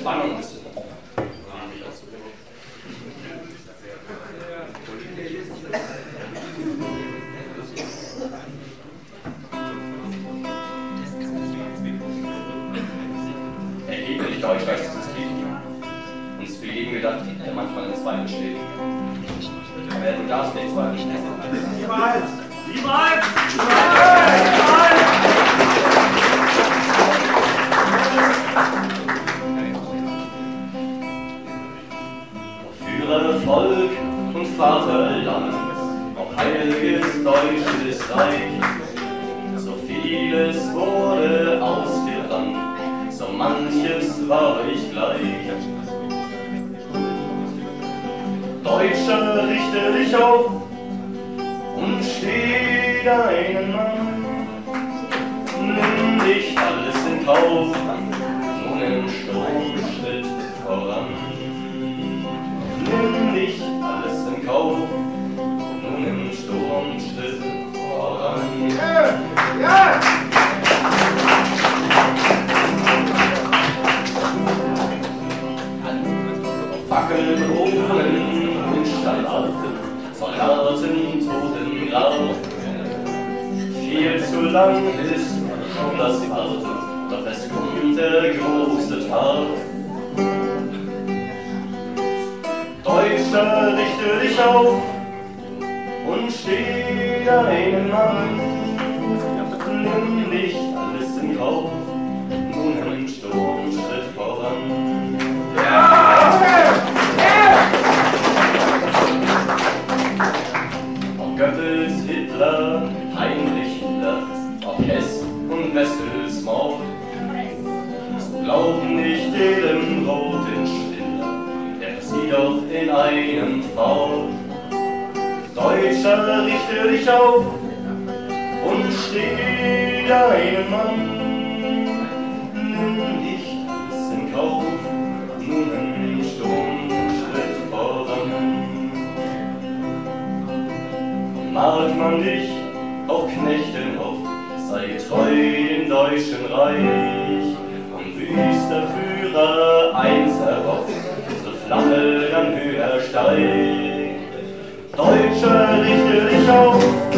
Spannung ein bisschen. Erheblich Deutschland ist das Lied. Uns für jeden gedacht, der manchmal in Zweifel steht. Aber du darfst nicht zweifeln. Niemals! Niemals! Führer, Volk und Vaterland, auch heiliges deutsches Reich. So vieles wurde ausgerannt, so manches war ich gleich. Deutscher, richte dich auf und steh deinen Mann. Nimm nicht alles in Kauf, nun im Sturmschritt voran. Nimm nicht alles in Kauf, nun im Sturmschritt voran. Ja! Fackeln, Drohnen, Standarten, Soldaten, Totengrab. Viel zu lang ist schon das Warten, doch es kommt der große Tag. Deutscher, richte dich auf und steh deinen Mann. Nimm nicht alles in Kauf, nun im Sturmschritt voran. Ob Goebbels, Hitler, Heinrich Himmler, ob Hess und Wessels Mord, so glaub nicht jedem roten Schiller, der zieht doch in einem fort. Deutscher, richte dich auf und steh deinen Mann. Nimm nicht alles in Kauf, nun im Sturmschritt voran. Mag man dich auch knechten oft, sei treu dem Deutschen Reich. Und wüster Führer eins erhofft, so Flamme dann höher steigt. Deutscher, richte dich auf